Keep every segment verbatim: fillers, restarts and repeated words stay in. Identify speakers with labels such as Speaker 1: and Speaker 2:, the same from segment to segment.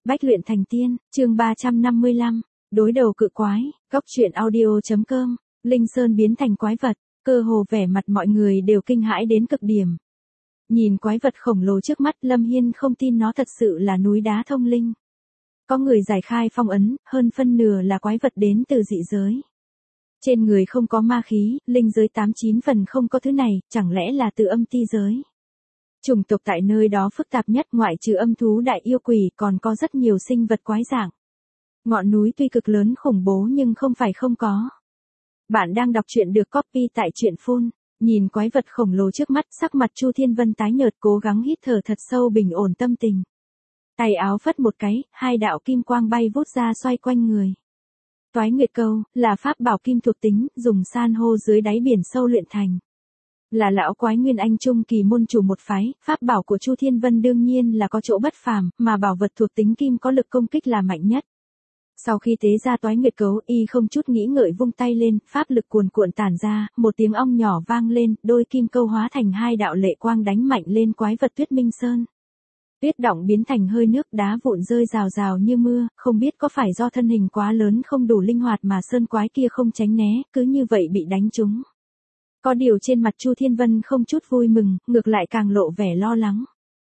Speaker 1: Bách luyện thành tiên, chương ba trăm năm mươi lăm, đối đầu cự quái, góc truyện audio.com, Linh Sơn biến thành quái vật, cơ hồ vẻ mặt mọi người đều kinh hãi đến cực điểm. Nhìn quái vật khổng lồ trước mắt, Lâm Hiên không tin nó thật sự là núi đá thông linh. Có người giải khai phong ấn, hơn phân nửa là quái vật đến từ dị giới. Trên người không có ma khí, linh giới tám chín phần không có thứ này, chẳng lẽ là từ âm ti giới. Chủng tộc tại nơi đó phức tạp nhất, ngoại trừ âm thú đại yêu quỷ còn có rất nhiều sinh vật quái dạng. Ngọn núi tuy cực lớn khủng bố nhưng không phải không có. Bạn đang đọc truyện được copy tại truyện phun. Nhìn quái vật khổng lồ trước mắt, sắc mặt Chu Thiên Vân tái nhợt, cố gắng hít thở thật sâu bình ổn tâm tình. Tay áo phất một cái, hai đạo kim quang bay vút ra xoay quanh người. Toái Nguyệt Câu là pháp bảo kim thuộc tính, dùng san hô dưới đáy biển sâu luyện thành. Là lão quái nguyên anh trung kỳ môn chủ một phái, pháp bảo của Chu Thiên Vân đương nhiên là có chỗ bất phàm, mà bảo vật thuộc tính kim có lực công kích là mạnh nhất. Sau khi tế ra Toái Nguyệt Cấu, y không chút nghĩ ngợi vung tay lên, pháp lực cuồn cuộn tản ra, một tiếng ong nhỏ vang lên, đôi kim câu hóa thành hai đạo lệ quang đánh mạnh lên quái vật Tuyết Minh Sơn. Tuyết động biến thành hơi nước, đá vụn rơi rào rào như mưa, không biết có phải do thân hình quá lớn không đủ linh hoạt mà sơn quái kia không tránh né, cứ như vậy bị đánh trúng. Có điều trên mặt Chu Thiên Vân không chút vui mừng, ngược lại càng lộ vẻ lo lắng.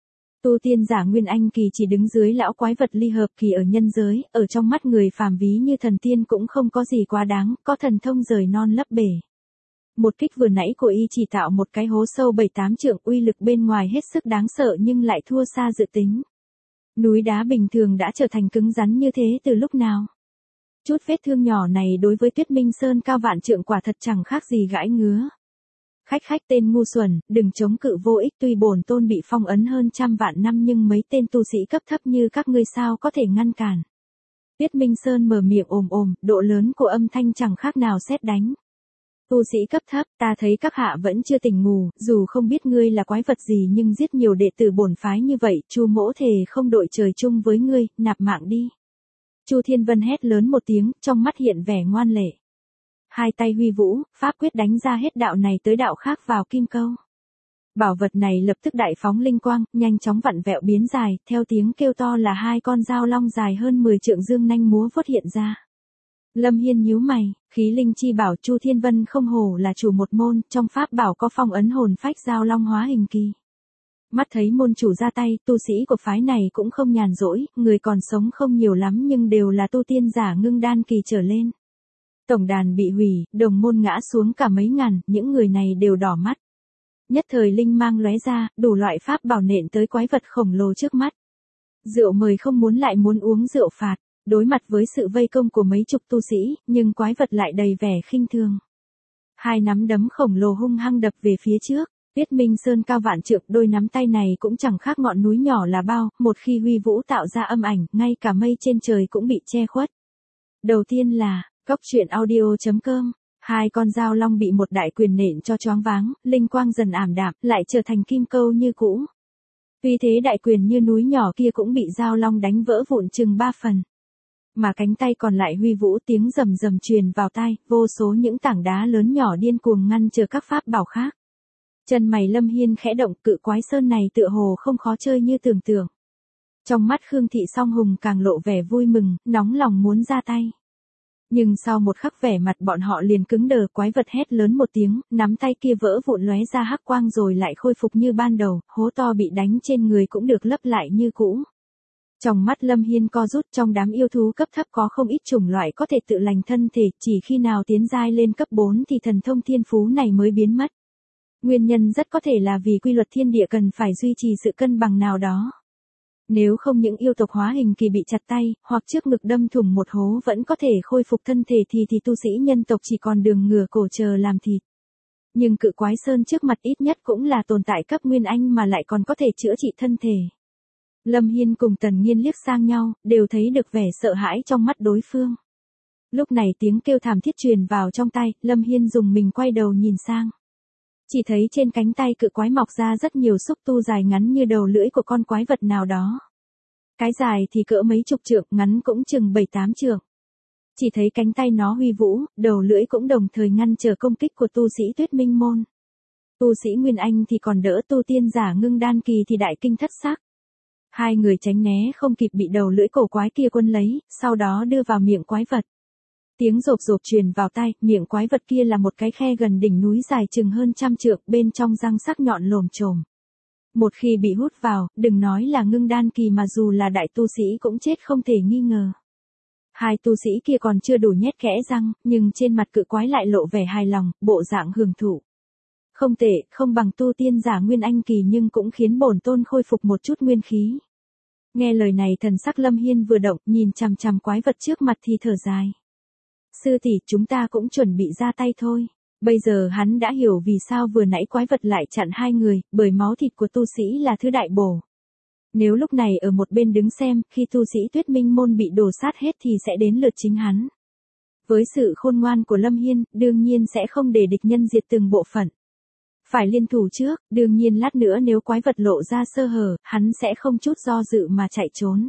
Speaker 1: Tu tiên giả Nguyên Anh kỳ chỉ đứng dưới lão quái vật ly hợp kỳ ở nhân giới, ở trong mắt người phàm ví như thần tiên cũng không có gì quá đáng, có thần thông rời non lấp bể. Một kích vừa nãy của y chỉ tạo một cái hố sâu bảy tám trượng, uy lực bên ngoài hết sức đáng sợ nhưng lại thua xa dự tính. Núi đá bình thường đã trở thành cứng rắn như thế từ lúc nào? Chút vết thương nhỏ này đối với Tuyết Minh Sơn cao vạn trượng quả thật chẳng khác gì gãi ngứa. Khách khách tên ngu xuẩn, đừng chống cự vô ích, tuy bổn tôn bị phong ấn hơn trăm vạn năm nhưng mấy tên tu sĩ cấp thấp như các ngươi sao có thể ngăn cản. Tuyết Minh Sơn mở miệng ồm ồm, độ lớn của âm thanh chẳng khác nào sét đánh. Tu sĩ cấp thấp, ta thấy các hạ vẫn chưa tỉnh ngủ, dù không biết ngươi là quái vật gì nhưng giết nhiều đệ tử bổn phái như vậy, Chu mỗ thề không đội trời chung với ngươi, nạp mạng đi. Chu Thiên Vân hét lớn một tiếng, trong mắt hiện vẻ ngoan lệ. Hai tay huy vũ, pháp quyết đánh ra hết đạo này tới đạo khác vào kim câu. Bảo vật này lập tức đại phóng linh quang, nhanh chóng vặn vẹo biến dài, theo tiếng kêu to là hai con dao long dài hơn mười trượng dương nanh múa vuốt hiện ra. Lâm Hiên nhíu mày, khí linh chi bảo Chu Thiên Vân không hổ là chủ một môn, trong pháp bảo có phong ấn hồn phách dao long hóa hình kỳ. Mắt thấy môn chủ ra tay, tu sĩ của phái này cũng không nhàn rỗi, người còn sống không nhiều lắm nhưng đều là tu tiên giả ngưng đan kỳ trở lên. Tổng đàn bị hủy, đồng môn ngã xuống cả mấy ngàn, những người này đều đỏ mắt. Nhất thời linh mang lóe ra, đủ loại pháp bảo nện tới quái vật khổng lồ trước mắt. Rượu mời không muốn lại muốn uống rượu phạt, đối mặt với sự vây công của mấy chục tu sĩ, nhưng quái vật lại đầy vẻ khinh thường. Hai nắm đấm khổng lồ hung hăng đập về phía trước, Tuyết Minh Sơn cao vạn trượng, đôi nắm tay này cũng chẳng khác ngọn núi nhỏ là bao, một khi huy vũ tạo ra âm ảnh, ngay cả mây trên trời cũng bị che khuất. Đầu tiên là góc truyện audio.com, hai con dao long bị một đại quyền nện cho choáng váng, linh quang dần ảm đạm, lại trở thành kim câu như cũ. Tuy thế đại quyền như núi nhỏ kia cũng bị dao long đánh vỡ vụn chừng ba phần. Mà cánh tay còn lại huy vũ, tiếng rầm rầm truyền vào tai, vô số những tảng đá lớn nhỏ điên cuồng ngăn chờ các pháp bảo khác. Chân mày Lâm Hiên khẽ động, cự quái sơn này tựa hồ không khó chơi như tưởng tượng. Trong mắt Khương Thị Song Hùng càng lộ vẻ vui mừng, nóng lòng muốn ra tay. Nhưng sau một khắc vẻ mặt bọn họ liền cứng đờ, quái vật hét lớn một tiếng, nắm tay kia vỡ vụn lóe ra hắc quang rồi lại khôi phục như ban đầu, hố to bị đánh trên người cũng được lấp lại như cũ. Trong mắt Lâm Hiên co rút, trong đám yêu thú cấp thấp có không ít chủng loại có thể tự lành thân thể, chỉ khi nào tiến giai lên cấp bốn thì thần thông thiên phú này mới biến mất. Nguyên nhân rất có thể là vì quy luật thiên địa cần phải duy trì sự cân bằng nào đó. Nếu không những yêu tộc hóa hình kỳ bị chặt tay, hoặc trước ngực đâm thủng một hố vẫn có thể khôi phục thân thể thì thì tu sĩ nhân tộc chỉ còn đường ngửa cổ chờ làm thịt. Nhưng cự quái sơn trước mặt ít nhất cũng là tồn tại cấp nguyên anh mà lại còn có thể chữa trị thân thể. Lâm Hiên cùng Tần Nghiên liếc sang nhau, đều thấy được vẻ sợ hãi trong mắt đối phương. Lúc này tiếng kêu thảm thiết truyền vào trong tai, Lâm Hiên dùng mình quay đầu nhìn sang. Chỉ thấy trên cánh tay cự quái mọc ra rất nhiều xúc tu dài ngắn như đầu lưỡi của con quái vật nào đó. Cái dài thì cỡ mấy chục trượng, ngắn cũng chừng bảy tám trượng. Chỉ thấy cánh tay nó huy vũ, đầu lưỡi cũng đồng thời ngăn trở công kích của tu sĩ Tuyết Minh môn. Tu sĩ Nguyên Anh thì còn đỡ, tu tiên giả ngưng đan kỳ thì đại kinh thất sắc. Hai người tránh né không kịp bị đầu lưỡi cổ quái kia quấn lấy, sau đó đưa vào miệng quái vật. Tiếng rộp rộp truyền vào tai, miệng quái vật kia là một cái khe gần đỉnh núi dài chừng hơn trăm trượng, bên trong răng sắc nhọn lồm chồm. Một khi bị hút vào, đừng nói là ngưng đan kỳ mà dù là đại tu sĩ cũng chết không thể nghi ngờ. Hai tu sĩ kia còn chưa đủ nhét kẽ răng, nhưng trên mặt cự quái lại lộ vẻ hài lòng, bộ dạng hưởng thụ. Không tệ, không bằng tu tiên giả nguyên anh kỳ nhưng cũng khiến bổn tôn khôi phục một chút nguyên khí. Nghe lời này thần sắc Lâm Hiên vừa động, nhìn chằm chằm quái vật trước mặt thì thở dài. Sư tỷ, chúng ta cũng chuẩn bị ra tay thôi. Bây giờ hắn đã hiểu vì sao vừa nãy quái vật lại chặn hai người, bởi máu thịt của tu sĩ là thứ đại bổ. Nếu lúc này ở một bên đứng xem, khi tu sĩ Tuyết Minh môn bị đổ sát hết thì sẽ đến lượt chính hắn. Với sự khôn ngoan của Lâm Hiên, đương nhiên sẽ không để địch nhân diệt từng bộ phận. Phải liên thủ trước, đương nhiên lát nữa nếu quái vật lộ ra sơ hở, hắn sẽ không chút do dự mà chạy trốn.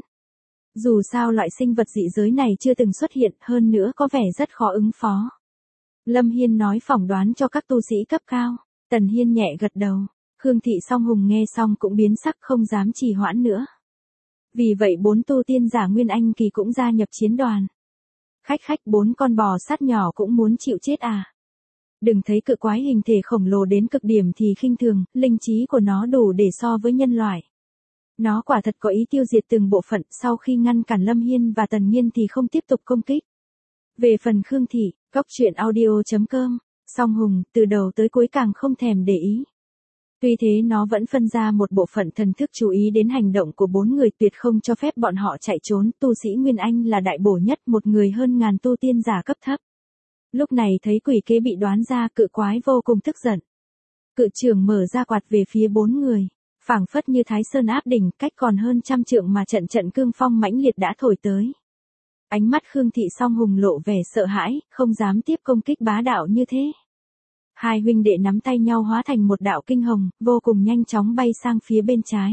Speaker 1: Dù sao loại sinh vật dị giới này chưa từng xuất hiện, hơn nữa có vẻ rất khó ứng phó. Lâm Hiên nói phỏng đoán cho các tu sĩ cấp cao. Tần Hiên nhẹ gật đầu. Khương Thị Song Hùng nghe xong cũng biến sắc không dám trì hoãn nữa. Vì vậy bốn tu tiên giả Nguyên Anh kỳ cũng gia nhập chiến đoàn. Khách khách bốn con bò sát nhỏ cũng muốn chịu chết à. Đừng thấy cự quái hình thể khổng lồ đến cực điểm thì khinh thường, linh trí của nó đủ để so với nhân loại. Nó quả thật có ý tiêu diệt từng bộ phận, sau khi ngăn cản Lâm Hiên và Tần Nghiên thì không tiếp tục công kích. Về phần Khương Thị, cóc truyện audio chấm com, Song Hùng, từ đầu tới cuối càng không thèm để ý. Tuy thế nó vẫn phân ra một bộ phận thần thức chú ý đến hành động của bốn người, tuyệt không cho phép bọn họ chạy trốn. Tu sĩ Nguyên Anh là đại bổ nhất, một người hơn ngàn tu tiên giả cấp thấp. Lúc này thấy quỷ kế bị đoán ra, cự quái vô cùng tức giận. Cự trưởng mở ra quạt về phía bốn người, phảng phất như Thái Sơn áp đỉnh, cách còn hơn trăm trượng mà trận trận cương phong mãnh liệt đã thổi tới. Ánh mắt Khương Thị Song Hùng lộ vẻ sợ hãi, không dám tiếp công kích bá đạo như thế. Hai huynh đệ nắm tay nhau hóa thành một đạo kinh hồng, vô cùng nhanh chóng bay sang phía bên trái.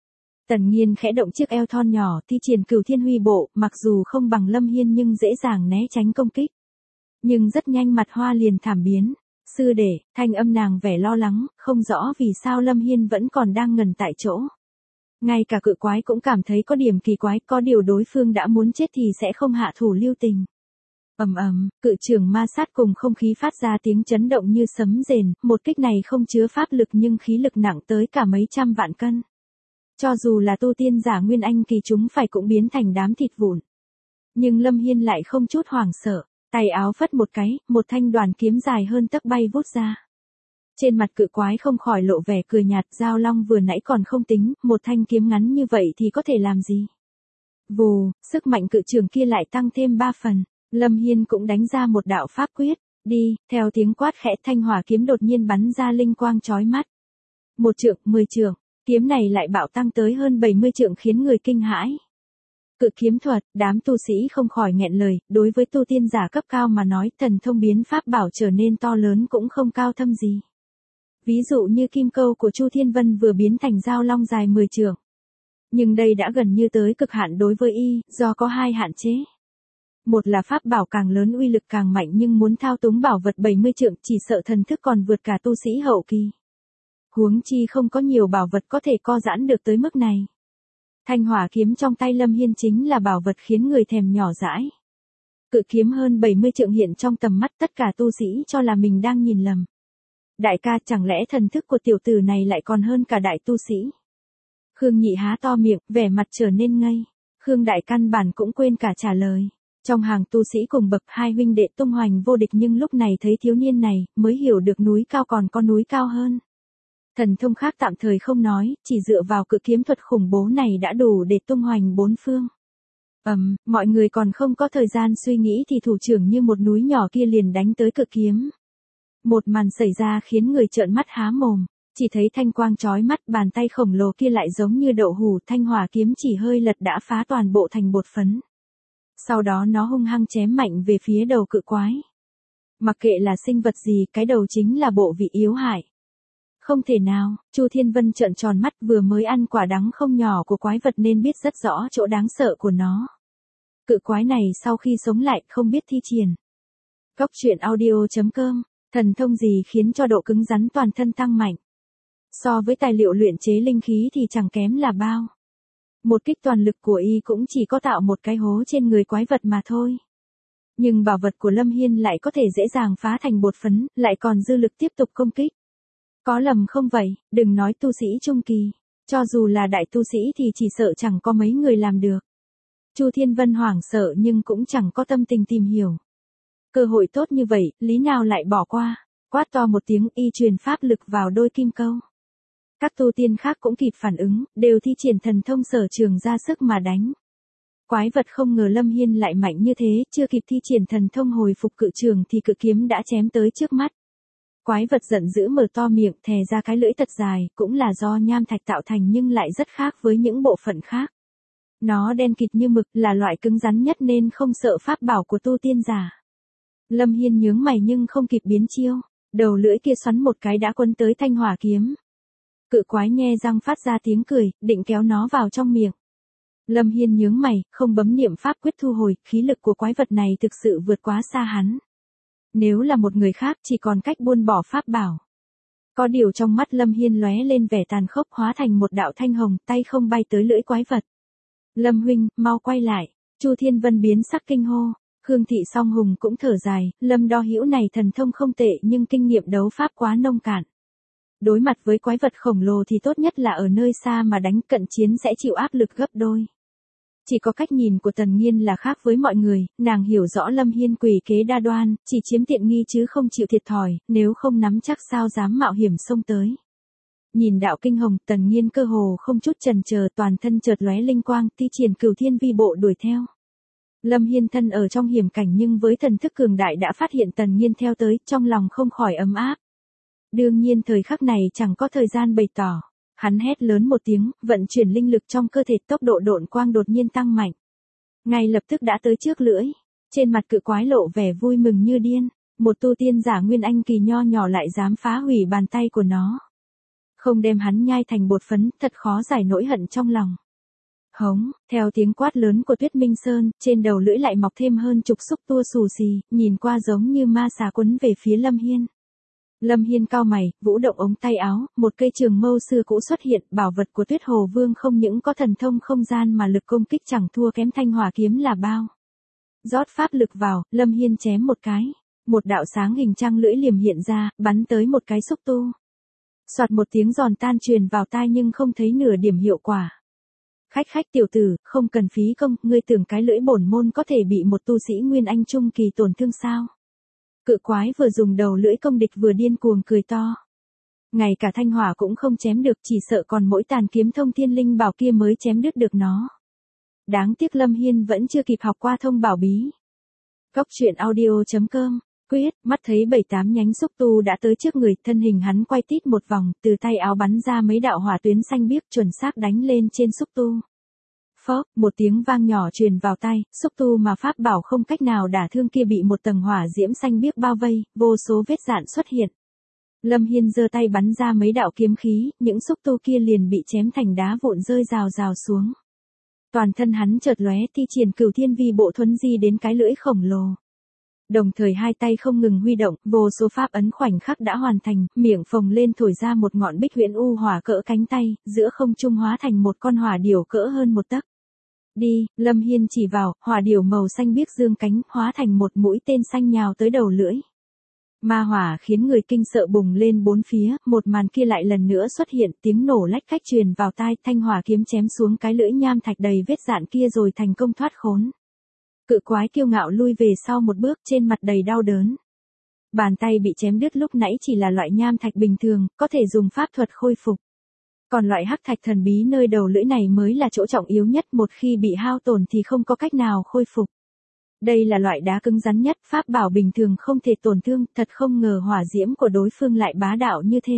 Speaker 1: Tần Nghiên khẽ động chiếc eo thon nhỏ, thi triển Cửu Thiên Huy Bộ, mặc dù không bằng Lâm Hiên nhưng dễ dàng né tránh công kích. Nhưng rất nhanh mặt hoa liền thảm biến. Sư đệ, thanh âm nàng vẻ lo lắng, không rõ vì sao Lâm Hiên vẫn còn đang ngần tại chỗ. Ngay cả cự quái cũng cảm thấy có điểm kỳ quái, có điều đối phương đã muốn chết thì sẽ không hạ thủ lưu tình. Ầm ầm, cự trưởng ma sát cùng không khí phát ra tiếng chấn động như sấm rền, một kích này không chứa pháp lực nhưng khí lực nặng tới cả mấy trăm vạn cân. Cho dù là tu tiên giả Nguyên Anh kỳ chúng phải cũng biến thành đám thịt vụn. Nhưng Lâm Hiên lại không chút hoảng sợ, tay áo phất một cái, một thanh đoàn kiếm dài hơn tấc bay vút ra. Trên mặt cự quái không khỏi lộ vẻ cười nhạt, Giao Long vừa nãy còn không tính, một thanh kiếm ngắn như vậy thì có thể làm gì. Vù, sức mạnh cự trường kia lại tăng thêm ba phần. Lâm Hiên cũng đánh ra một đạo pháp quyết, đi, theo tiếng quát khẽ thanh hỏa kiếm đột nhiên bắn ra linh quang chói mắt. Một trượng, mười trượng, kiếm này lại bạo tăng tới hơn bảy mươi trượng khiến người kinh hãi. Cự kiếm thuật, đám tu sĩ không khỏi nghẹn lời, đối với tu tiên giả cấp cao mà nói thần thông biến pháp bảo trở nên to lớn cũng không cao thâm gì. Ví dụ như kim câu của Chu Thiên Vân vừa biến thành Giao Long dài mười trượng. Nhưng đây đã gần như tới cực hạn đối với y, do có hai hạn chế. Một là pháp bảo càng lớn uy lực càng mạnh nhưng muốn thao túng bảo vật bảy mươi trượng chỉ sợ thần thức còn vượt cả tu sĩ hậu kỳ. Huống chi không có nhiều bảo vật có thể co giãn được tới mức này. Thanh hỏa kiếm trong tay Lâm Hiên chính là bảo vật khiến người thèm nhỏ dãi. Cự kiếm hơn bảy mươi trượng hiện trong tầm mắt tất cả tu sĩ cho là mình đang nhìn lầm. Đại ca, chẳng lẽ thần thức của tiểu tử này lại còn hơn cả đại tu sĩ? Khương Nhị há to miệng, vẻ mặt trở nên ngây. Khương Đại căn bản cũng quên cả trả lời. Trong hàng tu sĩ cùng bậc, hai huynh đệ tung hoành vô địch nhưng lúc này thấy thiếu niên này, mới hiểu được núi cao còn có núi cao hơn. Thần thông khác tạm thời không nói, chỉ dựa vào cự kiếm thuật khủng bố này đã đủ để tung hoành bốn phương. Ầm, um, mọi người còn không có thời gian suy nghĩ thì thủ trưởng như một núi nhỏ kia liền đánh tới cự kiếm. Một màn xảy ra khiến người trợn mắt há mồm, chỉ thấy thanh quang chói mắt, bàn tay khổng lồ kia lại giống như đậu hũ, thanh hỏa kiếm chỉ hơi lật đã phá toàn bộ thành bột phấn. Sau đó nó hung hăng chém mạnh về phía đầu cự quái. Mặc kệ là sinh vật gì, cái đầu chính là bộ vị yếu hại. Không thể nào, Chu Thiên Vân trợn tròn mắt, vừa mới ăn quả đắng không nhỏ của quái vật nên biết rất rõ chỗ đáng sợ của nó. Cự quái này sau khi sống lại không biết thi triển. Cóc truyện audio chấm com, thần thông gì khiến cho độ cứng rắn toàn thân tăng mạnh. So với tài liệu luyện chế linh khí thì chẳng kém là bao. Một kích toàn lực của y cũng chỉ có tạo một cái hố trên người quái vật mà thôi. Nhưng bảo vật của Lâm Hiên lại có thể dễ dàng phá thành bột phấn, lại còn dư lực tiếp tục công kích. Có lầm không vậy, đừng nói tu sĩ trung kỳ, cho dù là đại tu sĩ thì chỉ sợ chẳng có mấy người làm được. Chu Thiên Vân hoảng sợ nhưng cũng chẳng có tâm tình tìm hiểu. Cơ hội tốt như vậy, lý nào lại bỏ qua, quát to một tiếng y truyền pháp lực vào đôi kim câu. Các tu tiên khác cũng kịp phản ứng, đều thi triển thần thông sở trường ra sức mà đánh. Quái vật không ngờ Lâm Hiên lại mạnh như thế, chưa kịp thi triển thần thông hồi phục cự trường thì cự kiếm đã chém tới trước mắt. Quái vật giận dữ mở to miệng, thè ra cái lưỡi thật dài, cũng là do nham thạch tạo thành nhưng lại rất khác với những bộ phận khác. Nó đen kịt như mực, là loại cứng rắn nhất nên không sợ pháp bảo của tu tiên giả. Lâm Hiên nhướng mày nhưng không kịp biến chiêu, đầu lưỡi kia xoắn một cái đã quấn tới thanh hỏa kiếm. Cự quái nhe răng phát ra tiếng cười, định kéo nó vào trong miệng. Lâm Hiên nhướng mày, không bấm niệm pháp quyết thu hồi, khí lực của quái vật này thực sự vượt quá xa hắn. Nếu là một người khác chỉ còn cách buông bỏ pháp bảo. Có điều trong mắt Lâm Hiên lóe lên vẻ tàn khốc, hóa thành một đạo thanh hồng, tay không bay tới lưỡi quái vật. Lâm huynh, mau quay lại. Chu Thiên Vân biến sắc kinh hô. Khương Thị Song Hùng cũng thở dài, Lâm Đo Hữu này thần thông không tệ nhưng kinh nghiệm đấu pháp quá nông cạn. Đối mặt với quái vật khổng lồ thì tốt nhất là ở nơi xa mà đánh, cận chiến sẽ chịu áp lực gấp đôi. Chỉ có cách nhìn của Tần Nghiên là khác với mọi người, nàng hiểu rõ Lâm Hiên quỷ kế đa đoan, chỉ chiếm tiện nghi chứ không chịu thiệt thòi, nếu không nắm chắc sao dám mạo hiểm xông tới. Nhìn đạo kinh hồng, Tần Nghiên cơ hồ không chút chần chờ, toàn thân chợt lóe linh quang, thi triển Cửu Thiên Vi Bộ đuổi theo. Lâm Hiên thân ở trong hiểm cảnh nhưng với thần thức cường đại đã phát hiện Tần Nghiên theo tới, trong lòng không khỏi ấm áp. Đương nhiên thời khắc này chẳng có thời gian bày tỏ. Hắn hét lớn một tiếng, vận chuyển linh lực trong cơ thể, tốc độ độn quang đột nhiên tăng mạnh. Ngay lập tức đã tới trước lưỡi. Trên mặt cự quái lộ vẻ vui mừng như điên. Một tu tiên giả nguyên anh kỳ nho nhỏ lại dám phá hủy bàn tay của nó. Không đem hắn nhai thành bột phấn, thật khó giải nỗi hận trong lòng. Hống, theo tiếng quát lớn của Tuyết Minh Sơn, trên đầu lưỡi lại mọc thêm hơn chục xúc tua xù xì, nhìn qua giống như ma xà quấn về phía Lâm Hiên. Lâm Hiên cao mày, vũ động ống tay áo, một cây trường mâu xưa cũ xuất hiện, bảo vật của Tuyết Hồ Vương không những có thần thông không gian mà lực công kích chẳng thua kém thanh hỏa kiếm là bao. Rót pháp lực vào, Lâm Hiên chém một cái, một đạo sáng hình trăng lưỡi liềm hiện ra, bắn tới một cái xúc tu. Soạt một tiếng giòn tan truyền vào tai nhưng không thấy nửa điểm hiệu quả. Khách khách tiểu tử, không cần phí công, ngươi tưởng cái lưỡi bổn môn có thể bị một tu sĩ nguyên anh trung kỳ tổn thương sao? Cự quái vừa dùng đầu lưỡi công địch vừa điên cuồng cười to. Ngay cả thanh hỏa cũng không chém được, chỉ sợ còn mỗi tàn kiếm thông thiên linh bảo kia mới chém đứt được nó. Đáng tiếc Lâm Hiên vẫn chưa kịp học qua thông bảo bí. Cốc truyện audio chấm com, quyết, mắt thấy bảy tám nhánh xúc tu đã tới trước người, thân hình hắn quay tít một vòng, từ tay áo bắn ra mấy đạo hỏa tuyến xanh biếc chuẩn xác đánh lên trên xúc tu. Phốc, một tiếng vang nhỏ truyền vào tai, xúc tu mà pháp bảo không cách nào đả thương kia bị một tầng hỏa diễm xanh biếc bao vây, vô số vết rạn xuất hiện. Lâm Hiên giơ tay bắn ra mấy đạo kiếm khí, những xúc tu kia liền bị chém thành đá vụn rơi rào rào xuống. Toàn thân hắn chợt lóe, thi triển Cửu Thiên Vi Bộ thuấn di đến cái lưỡi khổng lồ. Đồng thời hai tay không ngừng huy động, vô số pháp ấn khoảnh khắc đã hoàn thành, miệng phồng lên thổi ra một ngọn bích huyễn u hỏa cỡ cánh tay, giữa không trung hóa thành một con hỏa điểu cỡ hơn một tấc. Đi, Lâm Hiên chỉ vào, hỏa điểu màu xanh biếc dương cánh, hóa thành một mũi tên xanh nhào tới đầu lưỡi. Ma hỏa khiến người kinh sợ bùng lên bốn phía, một màn kia lại lần nữa xuất hiện, tiếng nổ lách cách truyền vào tai, thanh hỏa kiếm chém xuống cái lưỡi nham thạch đầy vết rạn kia rồi thành công thoát khốn. Cự quái kiêu ngạo lui về sau một bước, trên mặt đầy đau đớn. Bàn tay bị chém đứt lúc nãy chỉ là loại nham thạch bình thường, có thể dùng pháp thuật khôi phục. Còn loại hắc thạch thần bí nơi đầu lưỡi này mới là chỗ trọng yếu nhất, một khi bị hao tổn thì không có cách nào khôi phục. Đây là loại đá cứng rắn nhất, pháp bảo bình thường không thể tổn thương, thật không ngờ hỏa diễm của đối phương lại bá đạo như thế.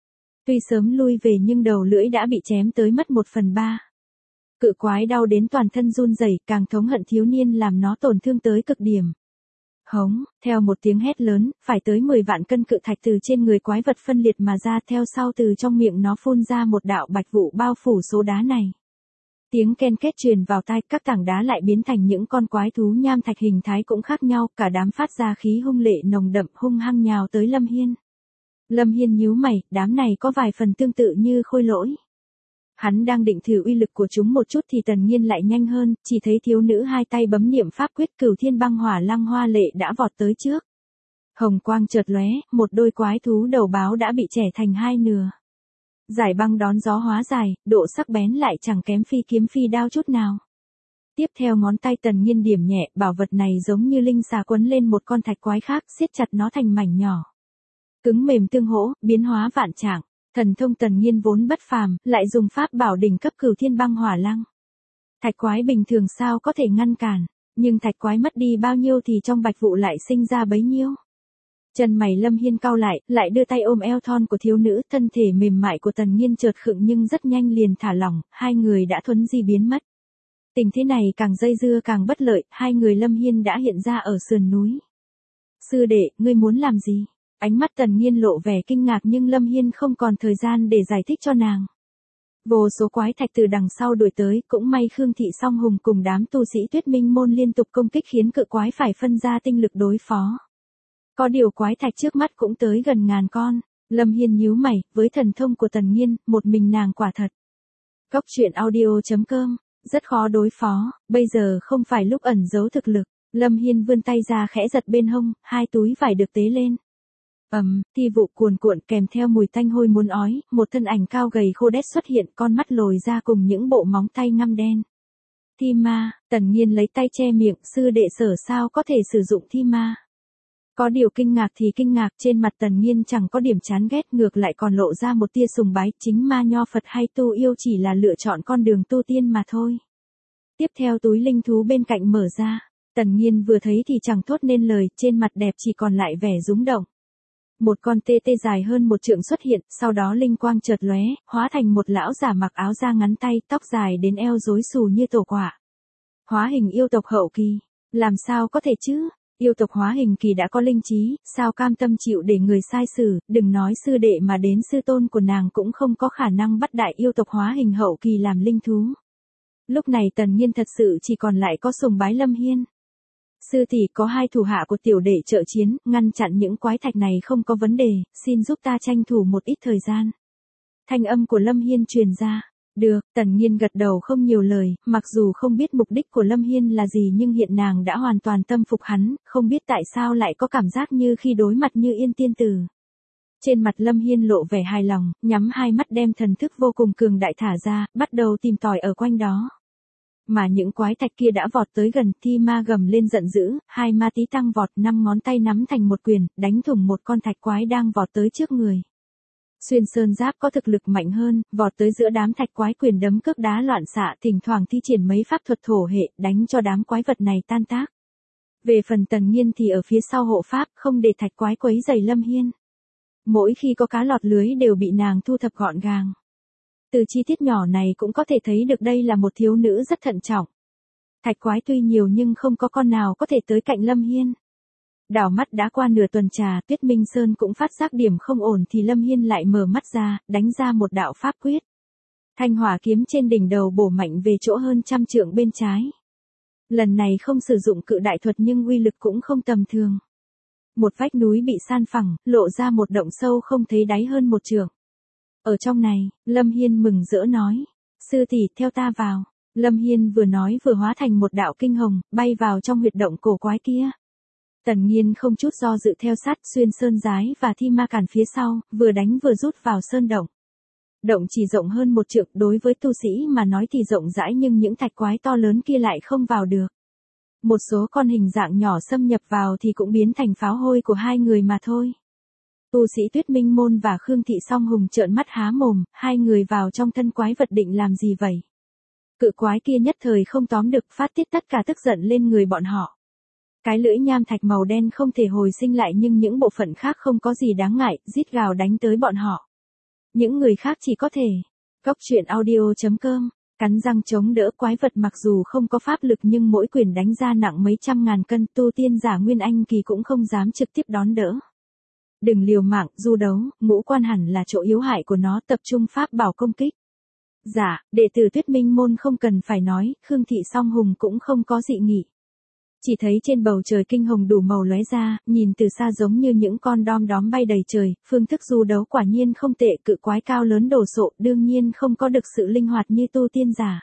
Speaker 1: Tuy sớm lui về nhưng đầu lưỡi đã bị chém tới mất một phần ba. Cự quái đau đến toàn thân run rẩy, càng thống hận thiếu niên làm nó tổn thương tới cực điểm. Hống, theo một tiếng hét lớn, phải tới mười vạn cân cự thạch từ trên người quái vật phân liệt mà ra, theo sau từ trong miệng nó phun ra một đạo bạch vụ bao phủ số đá này. Tiếng ken két truyền vào tai, các tảng đá lại biến thành những con quái thú nham thạch hình thái cũng khác nhau, cả đám phát ra khí hung lệ nồng đậm hung hăng nhào tới Lâm Hiên. Lâm Hiên nhíu mày, đám này có vài phần tương tự như khôi lỗi. Hắn đang định thử uy lực của chúng một chút thì Tần Nhiên lại nhanh hơn, chỉ thấy thiếu nữ hai tay bấm niệm pháp quyết Cửu Thiên Băng Hỏa Lăng Hoa Lệ đã vọt tới trước. Hồng quang chợt lóe, một đôi quái thú đầu báo đã bị chẻ thành hai nửa. Giải băng đón gió hóa dài, độ sắc bén lại chẳng kém phi kiếm phi đao chút nào. Tiếp theo ngón tay Tần Nhiên điểm nhẹ, bảo vật này giống như linh xà quấn lên một con thạch quái khác, siết chặt nó thành mảnh nhỏ. Cứng mềm tương hỗ, biến hóa vạn trạng. Thần thông Tần Nhiên vốn bất phàm, lại dùng pháp bảo đỉnh cấp Cửu Thiên Băng Hỏa Lăng. Thạch quái bình thường sao có thể ngăn cản, nhưng thạch quái mất đi bao nhiêu thì trong bạch vụ lại sinh ra bấy nhiêu. Chân mày Lâm Hiên cau lại, lại đưa tay ôm eo thon của thiếu nữ, thân thể mềm mại của Tần Nhiên chợt khựng nhưng rất nhanh liền thả lỏng, hai người đã thuấn di biến mất. Tình thế này càng dây dưa càng bất lợi, hai người Lâm Hiên đã hiện ra ở sườn núi. Sư đệ, ngươi muốn làm gì? Ánh mắt Tần Nhiên lộ vẻ kinh ngạc nhưng Lâm Hiên không còn thời gian để giải thích cho nàng. Vô số quái thạch từ đằng sau đuổi tới, cũng may Khương Thị Song Hùng cùng đám tu sĩ Tuyết Minh môn liên tục công kích khiến cự quái phải phân ra tinh lực đối phó. Có điều quái thạch trước mắt cũng tới gần ngàn con, Lâm Hiên nhíu mày, với thần thông của Tần Nhiên, một mình nàng quả thật. Góc truyện audio chấm com, rất khó đối phó, bây giờ không phải lúc ẩn giấu thực lực, Lâm Hiên vươn tay ra khẽ giật bên hông, hai túi vải được tế lên. Ầm, um, thi vụ cuồn cuộn kèm theo mùi tanh hôi muốn ói, một thân ảnh cao gầy khô đét xuất hiện, con mắt lồi ra cùng những bộ móng tay ngăm đen. Thi ma, Tần Nhiên lấy tay che miệng, sư đệ sở sao có thể sử dụng thi ma. Có điều kinh ngạc thì kinh ngạc, trên mặt Tần Nhiên chẳng có điểm chán ghét, ngược lại còn lộ ra một tia sùng bái, chính ma nho Phật hay tu yêu chỉ là lựa chọn con đường tu tiên mà thôi. Tiếp theo túi linh thú bên cạnh mở ra, Tần Nhiên vừa thấy thì chẳng thốt nên lời, trên mặt đẹp chỉ còn lại vẻ rúng động. Một con tê tê dài hơn một trượng xuất hiện, sau đó linh quang chợt lóe, hóa thành một lão giả mặc áo da ngắn tay, tóc dài đến eo rối xù như tổ quả. Hóa hình yêu tộc hậu kỳ, làm sao có thể chứ? Yêu tộc hóa hình kỳ đã có linh trí, sao cam tâm chịu để người sai xử, đừng nói sư đệ mà đến sư tôn của nàng cũng không có khả năng bắt đại yêu tộc hóa hình hậu kỳ làm linh thú. Lúc này Tần Nhiên thật sự chỉ còn lại có sùng bái Lâm Hiên. Sư tỷ, có hai thủ hạ của tiểu đệ trợ chiến, ngăn chặn những quái thạch này không có vấn đề, xin giúp ta tranh thủ một ít thời gian. Thanh âm của Lâm Hiên truyền ra. Được, Tần Nhiên gật đầu không nhiều lời, mặc dù không biết mục đích của Lâm Hiên là gì nhưng hiện nàng đã hoàn toàn tâm phục hắn, không biết tại sao lại có cảm giác như khi đối mặt như Yên Tiên Tử. Trên mặt Lâm Hiên lộ vẻ hài lòng, nhắm hai mắt đem thần thức vô cùng cường đại thả ra, bắt đầu tìm tòi ở quanh đó. Mà những quái thạch kia đã vọt tới gần, thi ma gầm lên giận dữ, hai ma tí tăng vọt, năm ngón tay nắm thành một quyền, đánh thủng một con thạch quái đang vọt tới trước người. Xuyên Sơn Giáp có thực lực mạnh hơn, vọt tới giữa đám thạch quái quyền đấm cước đá loạn xạ, thỉnh thoảng thi triển mấy pháp thuật thổ hệ, đánh cho đám quái vật này tan tác. Về phần Tần Nhiên thì ở phía sau hộ pháp, không để thạch quái quấy rầy Lâm Hiên. Mỗi khi có cá lọt lưới đều bị nàng thu thập gọn gàng. Từ chi tiết nhỏ này cũng có thể thấy được đây là một thiếu nữ rất thận trọng. Thạch quái tuy nhiều nhưng không có con nào có thể tới cạnh Lâm Hiên. Đảo mắt đã qua nửa tuần trà, Tuyết Minh Sơn cũng phát giác điểm không ổn thì Lâm Hiên lại mở mắt ra, đánh ra một đạo pháp quyết. Thanh hỏa kiếm trên đỉnh đầu bổ mạnh về chỗ hơn trăm trượng bên trái. Lần này không sử dụng cự đại thuật nhưng uy lực cũng không tầm thường. Một vách núi bị san phẳng, lộ ra một động sâu không thấy đáy hơn một trượng. Ở trong này, Lâm Hiên mừng rỡ nói, sư tỷ theo ta vào. Lâm Hiên vừa nói vừa hóa thành một đạo kinh hồng, bay vào trong huyệt động cổ quái kia. Tần Nhiên không chút do dự theo sát, Xuyên Sơn Giái và thi ma cản phía sau, vừa đánh vừa rút vào sơn động. Động chỉ rộng hơn một trượng, đối với tu sĩ mà nói thì rộng rãi nhưng những thạch quái to lớn kia lại không vào được. Một số con hình dạng nhỏ xâm nhập vào thì cũng biến thành pháo hôi của hai người mà thôi. Tu sĩ Tuyết Minh Môn và Khương Thị Song Hùng trợn mắt há mồm, hai người vào trong thân quái vật định làm gì vậy? Cự quái kia nhất thời không tóm được, phát tiết tất cả tức giận lên người bọn họ. Cái lưỡi nham thạch màu đen không thể hồi sinh lại nhưng những bộ phận khác không có gì đáng ngại, rít gào đánh tới bọn họ. Những người khác chỉ có thể. Góc truyện audio chấm com, cắn răng chống đỡ quái vật mặc dù không có pháp lực nhưng mỗi quyền đánh ra nặng mấy trăm ngàn cân, tu tiên giả Nguyên Anh kỳ cũng không dám trực tiếp đón đỡ. Đừng liều mạng, du đấu, ngũ quan hẳn là chỗ yếu hại của nó, tập trung pháp bảo công kích. Dạ, đệ tử Tuyết Minh Môn không cần phải nói, Khương Thị Song Hùng cũng không có dị nghị. Chỉ thấy trên bầu trời kinh hồng đủ màu lóe ra, nhìn từ xa giống như những con đom đóm bay đầy trời, phương thức du đấu quả nhiên không tệ, cự quái cao lớn đồ sộ, đương nhiên không có được sự linh hoạt như tu tiên giả.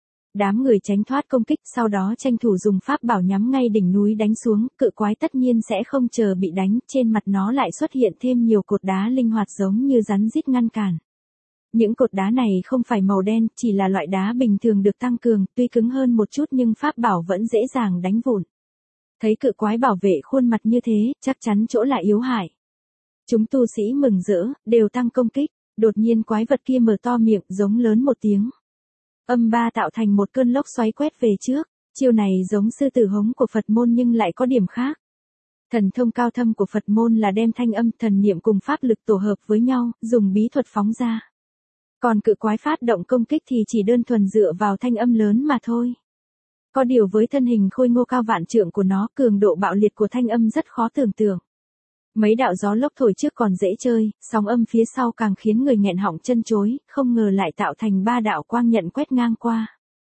Speaker 1: Đám người tránh thoát công kích, sau đó tranh thủ dùng pháp bảo nhắm ngay đỉnh núi đánh xuống, cự quái tất nhiên sẽ không chờ bị đánh, trên mặt nó lại xuất hiện thêm nhiều cột đá linh hoạt giống như rắn rít ngăn cản. Những cột đá này không phải màu đen, chỉ là loại đá bình thường được tăng cường, tuy cứng hơn một chút nhưng pháp bảo vẫn dễ dàng đánh vụn. Thấy cự quái bảo vệ khuôn mặt như thế, chắc chắn chỗ là yếu hại. Chúng tu sĩ mừng rỡ, đều tăng công kích, đột nhiên quái vật kia mở to miệng, giống lớn một tiếng. Âm ba tạo thành một cơn lốc xoáy quét về trước, chiêu này giống sư tử hống của Phật môn nhưng lại có điểm khác. Thần thông cao thâm của Phật môn là đem thanh âm thần niệm cùng pháp lực tổ hợp với nhau, dùng bí thuật phóng ra. Còn cự quái phát động công kích thì chỉ đơn thuần dựa vào thanh âm lớn mà thôi. Có điều với thân hình khôi ngô cao vạn trượng của nó, cường độ bạo liệt của thanh âm rất khó tưởng tượng. Mấy đạo gió lốc thổi trước còn dễ chơi, sóng âm phía sau càng khiến người nghẹn họng chân chối, không ngờ lại tạo thành ba đạo quang nhận quét ngang qua.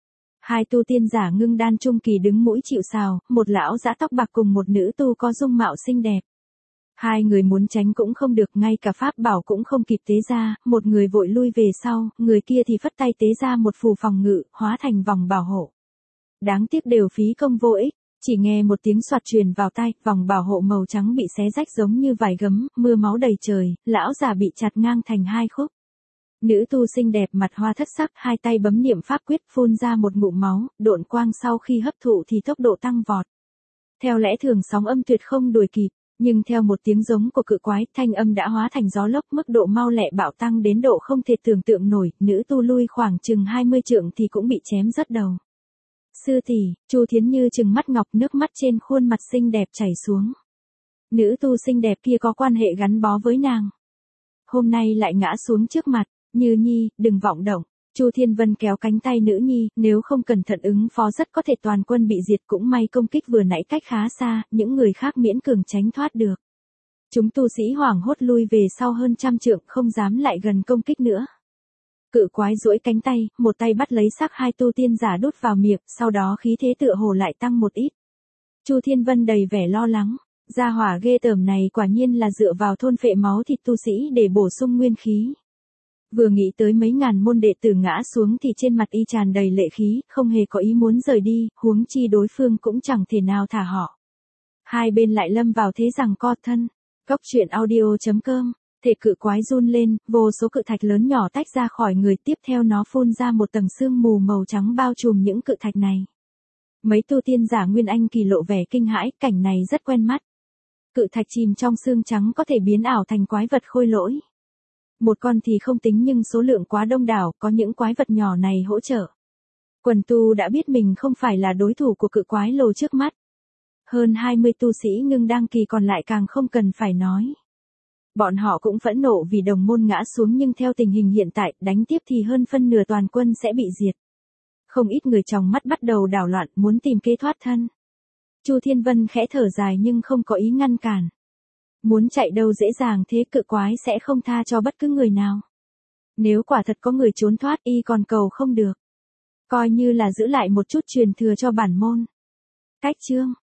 Speaker 1: Hai tu tiên giả ngưng đan trung kỳ đứng mũi chịu sào, một lão dã tóc bạc cùng một nữ tu có dung mạo xinh đẹp. Hai người muốn tránh cũng không được, ngay cả pháp bảo cũng không kịp tế ra, một người vội lui về sau, người kia thì phất tay tế ra một phù phòng ngự, hóa thành vòng bảo hộ. Đáng tiếc đều phí công vô ích, chỉ nghe một tiếng xoạt truyền vào tai, vòng bảo hộ màu trắng bị xé rách giống như vải gấm, mưa máu đầy trời, lão già bị chặt ngang thành hai khúc. Nữ tu xinh đẹp mặt hoa thất sắc, hai tay bấm niệm pháp quyết phun ra một ngụm máu, độn quang sau khi hấp thụ thì tốc độ tăng vọt. Theo lẽ thường sóng âm tuyệt không đuổi kịp, nhưng theo một tiếng giống của cự quái, thanh âm đã hóa thành gió lốc, mức độ mau lẹ bạo tăng đến độ không thể tưởng tượng nổi, nữ tu lui khoảng chừng hai mươi trượng thì cũng bị chém rớt đầu. Sư tỷ, Chu Thiến Như trừng mắt ngọc, nước mắt trên khuôn mặt xinh đẹp chảy xuống. Nữ tu xinh đẹp kia có quan hệ gắn bó với nàng. Hôm nay lại ngã xuống trước mặt, Như Nhi, đừng vọng động. Chu Thiên Vân kéo cánh tay nữ nhi, nếu không cẩn thận ứng phó rất có thể toàn quân bị diệt, cũng may công kích vừa nãy cách khá xa, những người khác miễn cường tránh thoát được. Chúng tu sĩ hoảng hốt lui về sau hơn trăm trượng, không dám lại gần công kích nữa. Cự quái duỗi cánh tay, một tay bắt lấy xác hai tu tiên giả đút vào miệng, sau đó khí thế tựa hồ lại tăng một ít. Chu Thiên Vân đầy vẻ lo lắng, gia hỏa ghê tởm này quả nhiên là dựa vào thôn phệ máu thịt tu sĩ để bổ sung nguyên khí. Vừa nghĩ tới mấy ngàn môn đệ tử ngã xuống thì trên mặt y tràn đầy lệ khí, không hề có ý muốn rời đi, huống chi đối phương cũng chẳng thể nào thả họ. Hai bên lại lâm vào thế rằng co thân. Góc truyện audio chấm com. Thể cự quái run lên, vô số cự thạch lớn nhỏ tách ra khỏi người, tiếp theo nó phun ra một tầng sương mù màu trắng bao trùm những cự thạch này. Mấy tu tiên giả Nguyên Anh kỳ lộ vẻ kinh hãi, cảnh này rất quen mắt. Cự thạch chìm trong sương trắng có thể biến ảo thành quái vật khôi lỗi. Một con thì không tính nhưng số lượng quá đông đảo, có những quái vật nhỏ này hỗ trợ. Quần tu đã biết mình không phải là đối thủ của cự quái lồ trước mắt. Hơn hai mươi tu sĩ ngưng đăng kỳ còn lại càng không cần phải nói. Bọn họ cũng phẫn nộ vì đồng môn ngã xuống, nhưng theo tình hình hiện tại, đánh tiếp thì hơn phân nửa toàn quân sẽ bị diệt. Không ít người trong mắt bắt đầu đảo loạn, muốn tìm kế thoát thân. Chu Thiên Vân khẽ thở dài nhưng không có ý ngăn cản. Muốn chạy đâu dễ dàng thế, cự quái sẽ không tha cho bất cứ người nào. Nếu quả thật có người trốn thoát, y còn cầu không được. Coi như là giữ lại một chút truyền thừa cho bản môn. Cách chương